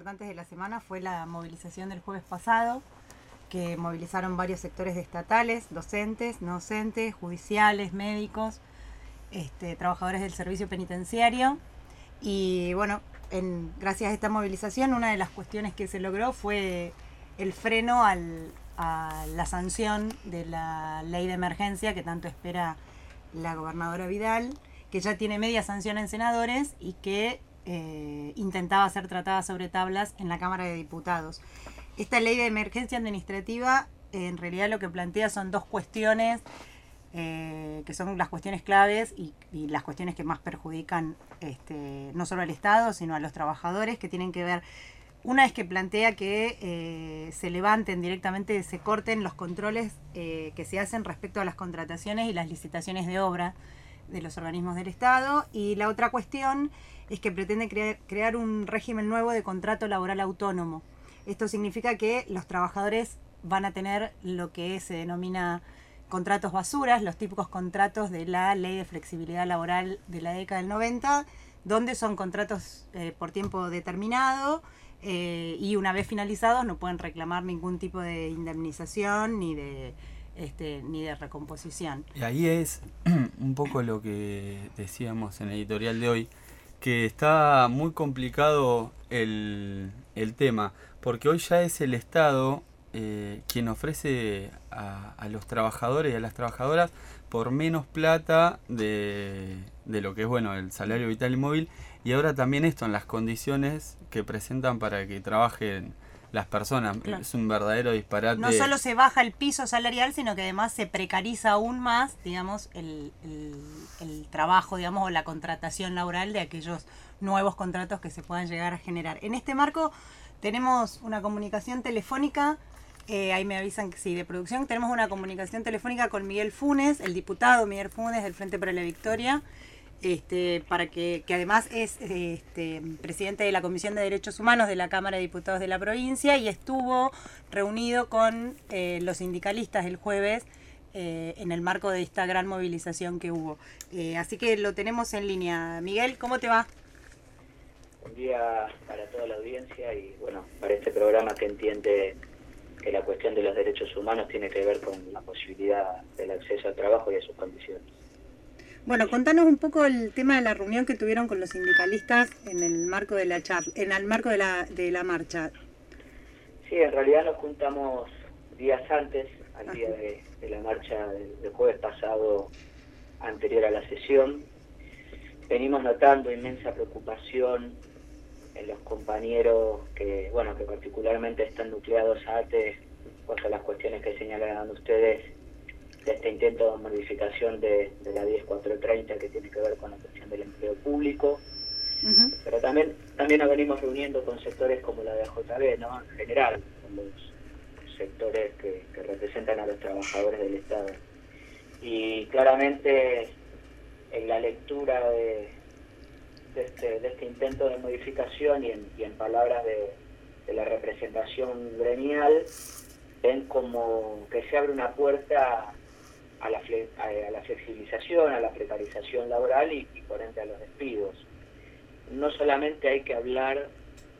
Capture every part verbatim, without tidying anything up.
importantes de la semana fue la movilización del jueves pasado, que movilizaron varios sectores estatales, docentes, no docentes, judiciales, médicos, este, trabajadores del servicio penitenciario. Y bueno, en, gracias a esta movilización, una de las cuestiones que se logró fue el freno al, a la sanción de la ley de emergencia que tanto espera la gobernadora Vidal, que ya tiene media sanción en senadores y que eh, intentaba ser tratada sobre tablas en la Cámara de Diputados. Esta ley de emergencia administrativa eh, en realidad lo que plantea son dos cuestiones eh, que son las cuestiones claves y, y las cuestiones que más perjudican este, no solo al Estado sino a los trabajadores, que tienen que ver. Una es que plantea que eh, se levanten directamente, se corten los controles eh, que se hacen respecto a las contrataciones y las licitaciones de obra de los organismos del Estado, y la otra cuestión es que pretende crear, crear un régimen nuevo de contrato laboral autónomo. Esto significa que los trabajadores van a tener lo que se denomina contratos basuras, los típicos contratos de la Ley de Flexibilidad Laboral de la década del noventa, donde son contratos eh, por tiempo determinado, eh, y una vez finalizados no pueden reclamar ningún tipo de indemnización ni de Este, ni de recomposición. Y ahí es un poco lo que decíamos en el editorial de hoy, que está muy complicado el, el tema, porque hoy ya es el Estado eh, quien ofrece a, a los trabajadores y a las trabajadoras por menos plata de, de lo que es bueno el salario vital y móvil, y ahora también esto en las condiciones que presentan para que trabajen las personas. Claro. Es un verdadero disparate. No solo se baja el piso salarial, sino que además se precariza aún más, digamos, el, el, el trabajo, digamos, o la contratación laboral de aquellos nuevos contratos que se puedan llegar a generar. En este marco tenemos una comunicación telefónica, eh, ahí me avisan que sí, de producción, tenemos una comunicación telefónica con Miguel Funes, el diputado Miguel Funes del Frente para la Victoria, Este, para que, que además es este, presidente de la Comisión de Derechos Humanos de la Cámara de Diputados de la provincia y estuvo reunido con eh, los sindicalistas el jueves eh, en el marco de esta gran movilización que hubo. Eh, así que lo tenemos en línea. Miguel, ¿cómo te va? Buen día para toda la audiencia y bueno, para este programa que entiende que la cuestión de los derechos humanos tiene que ver con la posibilidad del acceso al trabajo y a sus condiciones. Bueno, contanos un poco el tema de la reunión que tuvieron con los sindicalistas en el marco de la charla, en el marco de la de la marcha. Sí, en realidad nos juntamos días antes, al día de, de la marcha del, del jueves pasado, anterior a la sesión. Venimos notando inmensa preocupación en los compañeros que, bueno, que particularmente están nucleados a ATE, pues a las cuestiones que señalan ustedes de este intento de modificación de, de la diez mil cuatrocientos treinta que tiene que ver con la cuestión del empleo público. Uh-huh. Pero también también nos venimos reuniendo con sectores como la de A J B, ¿no? En general, con los sectores que, que representan a los trabajadores del Estado. Y claramente en la lectura de, de, este, de este intento de modificación y en, y en palabras de, de la representación gremial, ven como que se abre una puerta a la, fle, a la flexibilización, a la precarización laboral y, y por ende a los despidos. No solamente hay que hablar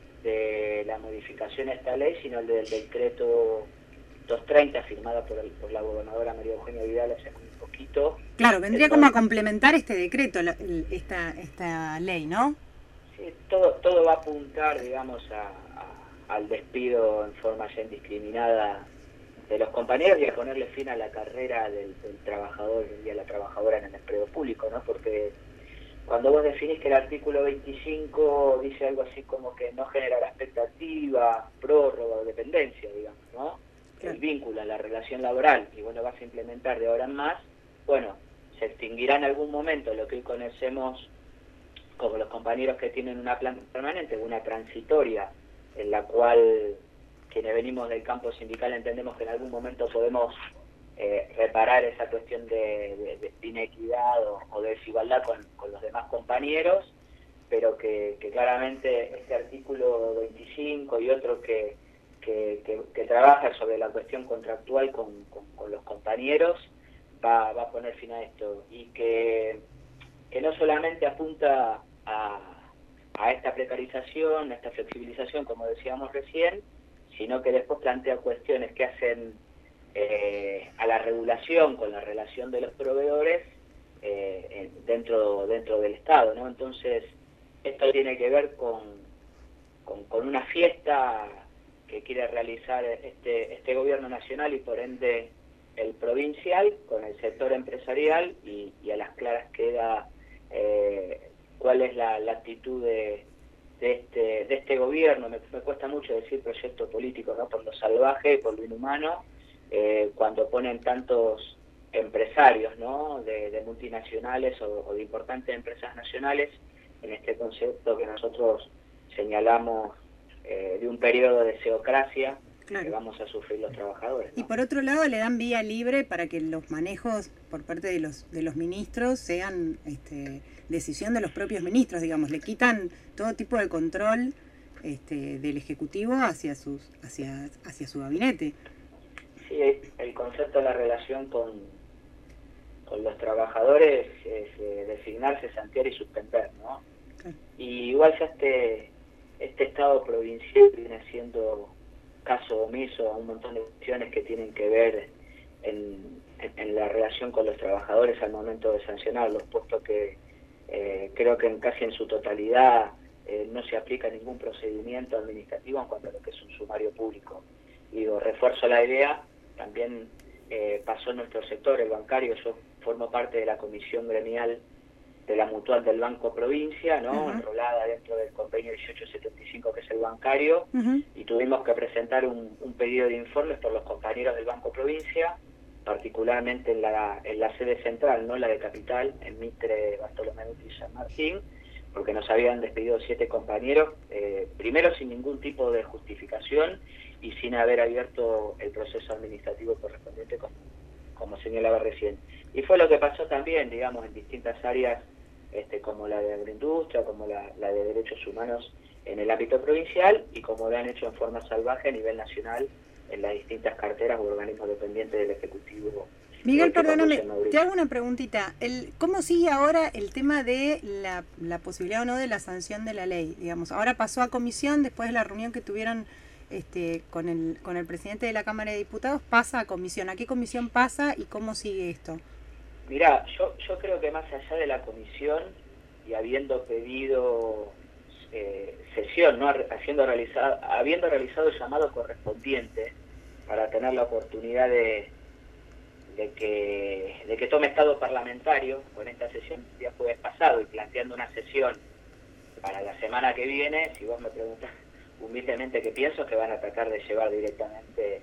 de la modificación a esta ley, sino el del decreto doscientos treinta firmada por, el, por la gobernadora María Eugenia Vidal hace muy poquito. Claro, vendría como a complementar este decreto, la, esta, esta ley, ¿no? Sí, todo, todo va a apuntar, digamos, a, a, al despido en forma ya indiscriminada de los compañeros y a ponerle fin a la carrera del, del trabajador y a la trabajadora en el empleo público, ¿no? Porque cuando vos definís que el artículo veinticinco dice algo así como que no generará expectativa, prórroga o dependencia, digamos, ¿no? Claro. El vínculo a la relación laboral y vos lo vas a implementar de ahora en más, bueno, se extinguirá en algún momento lo que hoy conocemos como los compañeros que tienen una planta permanente, una transitoria, en la cual quienes venimos del campo sindical entendemos que en algún momento podemos eh, reparar esa cuestión de, de, de inequidad o, o de desigualdad con, con los demás compañeros, pero que, que claramente este artículo veinticinco y otro que, que, que, que trabaja sobre la cuestión contractual con, con, con los compañeros va, va a poner fin a esto, y que, que no solamente apunta a, a esta precarización, a esta flexibilización, como decíamos recién, sino que después plantea cuestiones que hacen eh, a la regulación con la relación de los proveedores eh, dentro dentro del Estado, ¿no? Entonces, esto tiene que ver con, con, con una fiesta que quiere realizar este, este gobierno nacional y por ende el provincial con el sector empresarial y, y a las claras queda eh, cuál es la, la actitud de, de, este, de este gobierno. Me, me cuesta mucho decir proyecto político, ¿no? Por lo salvaje y por lo inhumano, eh, cuando ponen tantos empresarios, ¿no? de, de multinacionales o, o de importantes empresas nacionales en este concepto que nosotros señalamos eh, de un periodo de seocracia. Claro. Que vamos a sufrir los trabajadores, ¿no? Y por otro lado le dan vía libre para que los manejos por parte de los de los ministros sean este, decisión de los propios ministros, digamos, le quitan todo tipo de control este, del Ejecutivo hacia sus hacia hacia su gabinete. Sí, el concepto de la relación con, con los trabajadores es eh, designar, cesantear y suspender, ¿no? Claro. Y igual ya este, este Estado provincial viene siendo caso omiso a un montón de cuestiones que tienen que ver en, en, en la relación con los trabajadores al momento de sancionarlos, puesto que eh, creo que en casi en su totalidad eh, no se aplica ningún procedimiento administrativo en cuanto a lo que es un sumario público. Y digo, refuerzo la idea, también eh, pasó en nuestro sector, el bancario. Yo formo parte de la comisión gremial de la Mutual del Banco Provincia, ¿no? Uh-huh. Enrolada dentro del convenio dieciocho setenta y cinco, que es el bancario, uh-huh. y tuvimos que presentar un, un pedido de informes por los compañeros del Banco Provincia, particularmente en la, en la sede central, no la de Capital, en Mitre, Bartolomé y San Martín, porque nos habían despedido siete compañeros, eh, primero sin ningún tipo de justificación y sin haber abierto el proceso administrativo correspondiente, como, como señalaba recién. Y fue lo que pasó también, digamos, en distintas áreas, este, como la de agroindustria, como la, la de derechos humanos en el ámbito provincial, y como lo han hecho en forma salvaje a nivel nacional en las distintas carteras u organismos dependientes del Ejecutivo. Miguel, perdóname, te hago una preguntita. El, ¿Cómo sigue ahora el tema de la, la posibilidad o no de la sanción de la ley? Digamos, ahora pasó a comisión, después de la reunión que tuvieron este, con el con el presidente de la Cámara de Diputados, pasa a comisión. ¿A qué comisión pasa y cómo sigue esto? Mirá, yo, yo creo que más allá de la comisión, y habiendo pedido eh, sesión, ¿no? haciendo realizado, habiendo realizado el llamado correspondiente para tener la oportunidad de, de, que, de que tome estado parlamentario con esta sesión el día jueves pasado y planteando una sesión para la semana que viene, si vos me preguntás humildemente qué pienso, que van a tratar de llevar directamente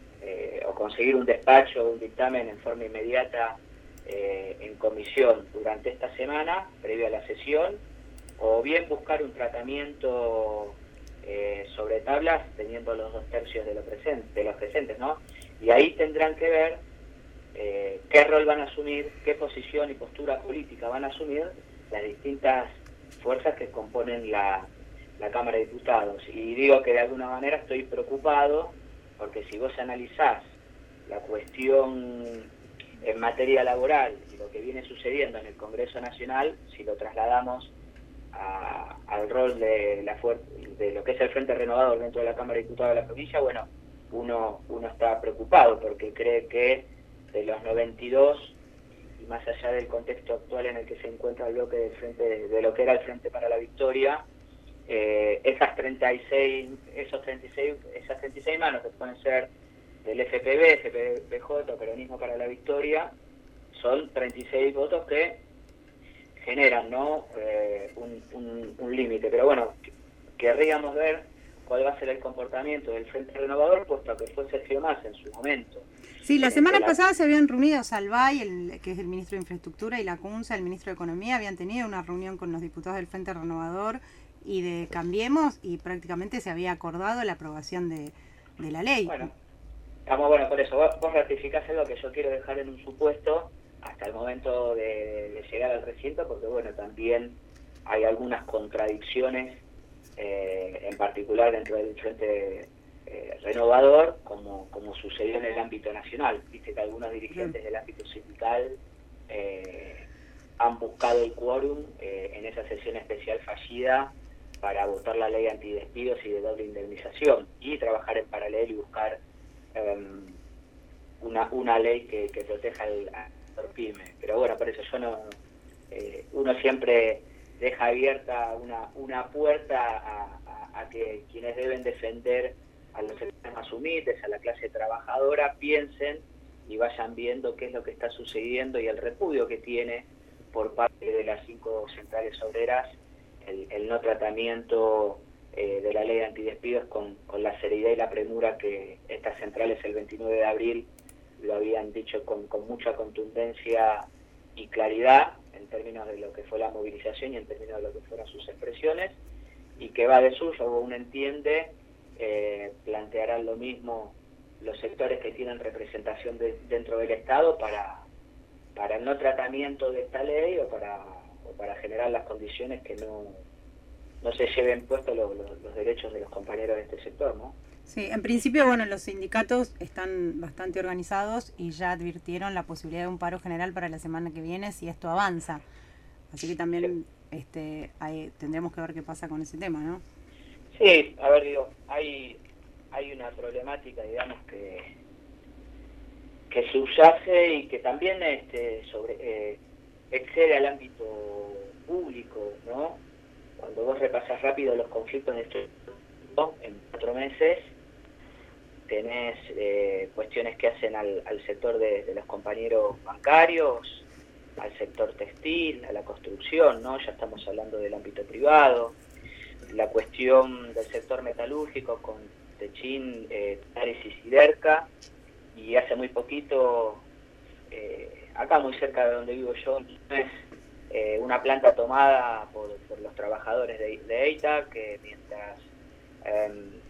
eh, o conseguir un despacho o un dictamen en forma inmediata Eh, en comisión durante esta semana, previo a la sesión, o bien buscar un tratamiento eh, sobre tablas teniendo los dos tercios de, lo presente, de los presentes, ¿no? Y ahí tendrán que ver eh, qué rol van a asumir, qué posición y postura política van a asumir las distintas fuerzas que componen la, la Cámara de Diputados. Y digo que de alguna manera estoy preocupado, porque si vos analizás la cuestión en materia laboral y lo que viene sucediendo en el Congreso Nacional, si lo trasladamos a, al rol de, la de lo que es el Frente Renovador dentro de la Cámara de Diputados de la provincia, bueno, uno, uno está preocupado porque cree que de los noventa y dos, y más allá del contexto actual en el que se encuentra el bloque del frente, de lo que era el Frente para la Victoria, eh, esas treinta y seis, esos treinta y seis, esas treinta y seis manos que pueden ser del F P B, F P J, Peronismo para la Victoria, son treinta y seis votos que generan, ¿no? eh, un, un, un límite. Pero bueno, querríamos ver cuál va a ser el comportamiento del Frente Renovador, puesto que fue Sergio Massa en su momento. Sí, la semana la... pasada se habían reunido Salvay, el, que es el ministro de Infraestructura, y Lacunza, el ministro de Economía, habían tenido una reunión con los diputados del Frente Renovador y de Cambiemos, y prácticamente se había acordado la aprobación de, de la ley. Bueno. Estamos bueno por eso. Vos, vos ratificás algo que yo quiero dejar en un supuesto hasta el momento de, de llegar al recinto, porque bueno, también hay algunas contradicciones, eh, en particular dentro del Frente eh, Renovador, como, como sucedió en el ámbito nacional. Viste que algunos dirigentes del ámbito sindical eh, han buscado el quórum eh, en esa sesión especial fallida para votar la ley antidespidos y de doble indemnización, y trabajar en paralelo y buscar um, una una ley que, que proteja al, al pyme. Pero bueno, por eso yo no... Eh, uno siempre deja abierta una, una puerta a, a, a que quienes deben defender a los sectores más humildes, a la clase trabajadora, piensen y vayan viendo qué es lo que está sucediendo y el repudio que tiene por parte de las cinco centrales obreras el, el no tratamiento eh, de la ley de antidespidos con, con la seriedad y la premura que estas centrales el veintinueve de abril lo habían dicho con, con mucha contundencia y claridad en términos de lo que fue la movilización y en términos de lo que fueron sus expresiones, y que va de suyo, o uno entiende, eh, plantearán lo mismo los sectores que tienen representación de, dentro del Estado para, para el no tratamiento de esta ley o para, o para generar las condiciones que no, no se lleven puestos los, los, los derechos de los compañeros de este sector, ¿no? Sí, en principio, bueno, los sindicatos están bastante organizados y ya advirtieron la posibilidad de un paro general para la semana que viene si esto avanza. Así que también sí. este, hay, tendremos que ver qué pasa con ese tema, ¿no? Sí, a ver, digo, hay hay una problemática, digamos, que que subyace y que también este sobre eh, excede al ámbito público, ¿no? Cuando vos repasás rápido los conflictos en este en cuatro meses, tenés eh, cuestiones que hacen al, al sector de, de los compañeros bancarios, al sector textil, a la construcción, ¿no? Ya estamos hablando del ámbito privado, la cuestión del sector metalúrgico con Techin, eh, Tares y Siderca, y hace muy poquito, eh, acá muy cerca de donde vivo yo, es eh, una planta tomada por, por los trabajadores de, de EITA, que mientras eh,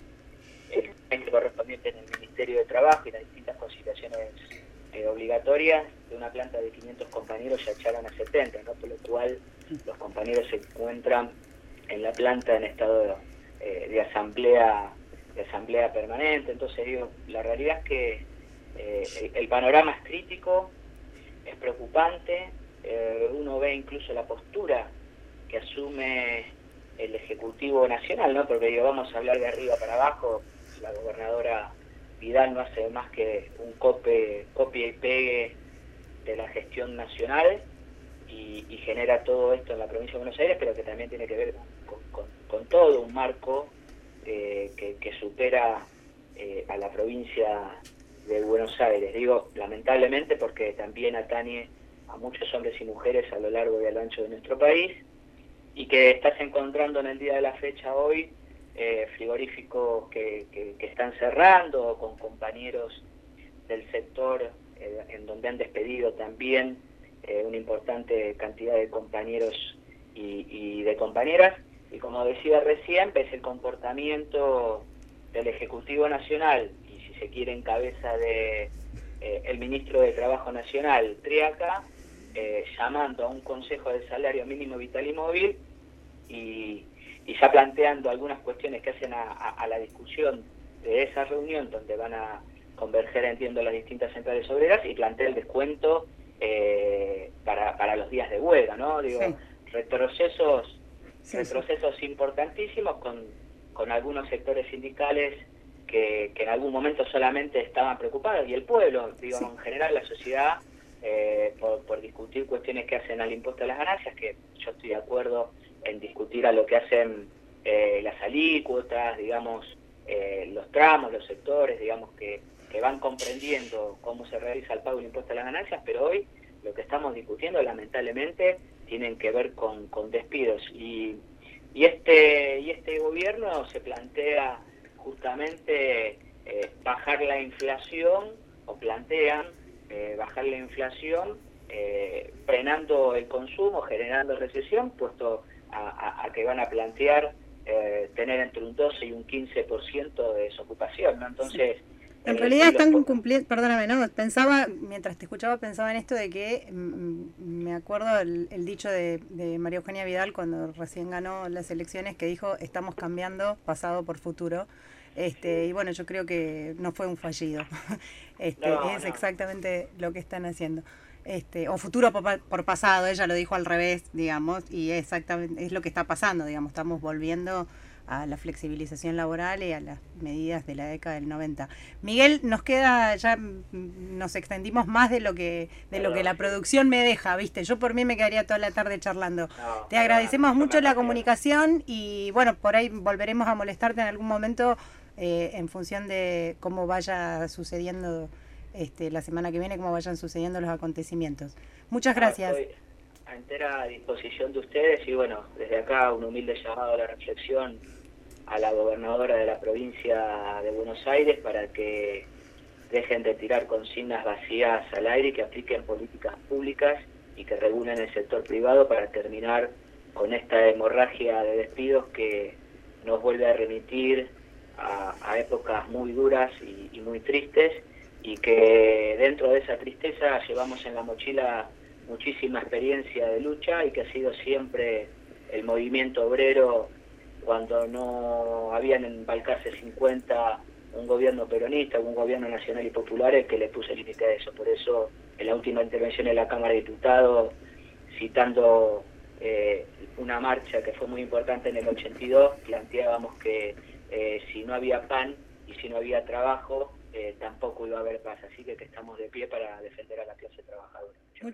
el cliente correspondiente en el Ministerio de Trabajo y las distintas conciliaciones eh, obligatorias de una planta de quinientos compañeros ya echaron a setenta, ¿no? Por lo cual los compañeros se encuentran en la planta en estado eh, de asamblea de asamblea permanente. Entonces digo, la realidad es que eh, el, el panorama es crítico, es preocupante, eh, uno ve incluso la postura que asume el Ejecutivo Nacional, ¿no? Porque digo, vamos a hablar de arriba para abajo, la gobernadora Vidal no hace más que un cope, copia y pegue de la gestión nacional y, y genera todo esto en la provincia de Buenos Aires, pero que también tiene que ver con, con, con todo un marco eh, que, que supera eh, a la provincia de Buenos Aires. Digo, lamentablemente, porque también atañe a muchos hombres y mujeres a lo largo y a lo ancho de nuestro país, y que estás encontrando en el día de la fecha hoy eh, frigoríficos que, que, que están cerrando, con compañeros del sector eh, en donde han despedido también eh, una importante cantidad de compañeros y, y de compañeras, y como decía recién, ves el comportamiento del Ejecutivo Nacional, y si se quiere en cabeza de eh, el Ministro de Trabajo Nacional, Triaca, eh, llamando a un Consejo de Salario Mínimo Vital y Móvil, y, y ya planteando algunas cuestiones que hacen a, a, a la discusión de esa reunión, donde van a converger, entiendo, las distintas centrales obreras, y plantea el descuento eh, para, para los días de huelga, ¿no? Digo, sí. retrocesos sí, retrocesos sí. importantísimos con, con algunos sectores sindicales que, que en algún momento solamente estaban preocupados, y el pueblo, digo, sí. en general la sociedad, eh, por, por discutir cuestiones que hacen al impuesto a las ganancias, que yo estoy de acuerdo en discutir a lo que hacen eh, las alícuotas, digamos, eh, los tramos, los sectores, digamos, que, que van comprendiendo cómo se realiza el pago del impuesto a las ganancias, pero hoy lo que estamos discutiendo, lamentablemente, tienen que ver con, con despidos. Y, y, este, y este gobierno se plantea justamente eh, bajar la inflación, o plantean eh, bajar la inflación, eh, frenando el consumo, generando recesión, puesto a, a, a que van a plantear eh, tener entre un doce y un quince por ciento de desocupación, ¿no? Entonces... Sí. En realidad están cumpliendo, perdóname, ¿no? Pensaba, mientras te escuchaba, pensaba en esto de que, mm, me acuerdo el, el dicho de, de María Eugenia Vidal cuando recién ganó las elecciones, que dijo, estamos cambiando pasado por futuro. Este, y bueno, yo creo que no fue un fallido. este, no, es no. exactamente lo que están haciendo. Este, o futuro por, por pasado, ella lo dijo al revés, digamos, y exactamente es lo que está pasando, digamos, estamos volviendo a la flexibilización laboral y a las medidas de la década del noventa. Miguel, nos queda, ya nos extendimos más de lo que de lo que la producción me deja, ¿viste? Yo por mí me quedaría toda la tarde charlando. No, Te agradecemos no, no, mucho la comunicación y bueno, por ahí volveremos a molestarte en algún momento eh, en función de cómo vaya sucediendo este, la semana que viene, cómo vayan sucediendo los acontecimientos. Muchas gracias. Estoy a entera disposición de ustedes y bueno, desde acá un humilde llamado a la reflexión a la gobernadora de la provincia de Buenos Aires para que dejen de tirar consignas vacías al aire y que apliquen políticas públicas y que regulen el sector privado para terminar con esta hemorragia de despidos que nos vuelve a remitir a, a épocas muy duras y, y muy tristes, y que dentro de esa tristeza llevamos en la mochila muchísima experiencia de lucha y que ha sido siempre el movimiento obrero, cuando no habían en Balcarce cincuenta un gobierno peronista, un gobierno nacional y popular, el que le puso límite a eso. Por eso, en la última intervención en la Cámara de Diputados, citando eh, una marcha que fue muy importante en el ochenta y dos, planteábamos que eh, si no había pan y si no había trabajo, eh, tampoco iba a haber paz. Así que, que estamos de pie para defender a la clase trabajadora.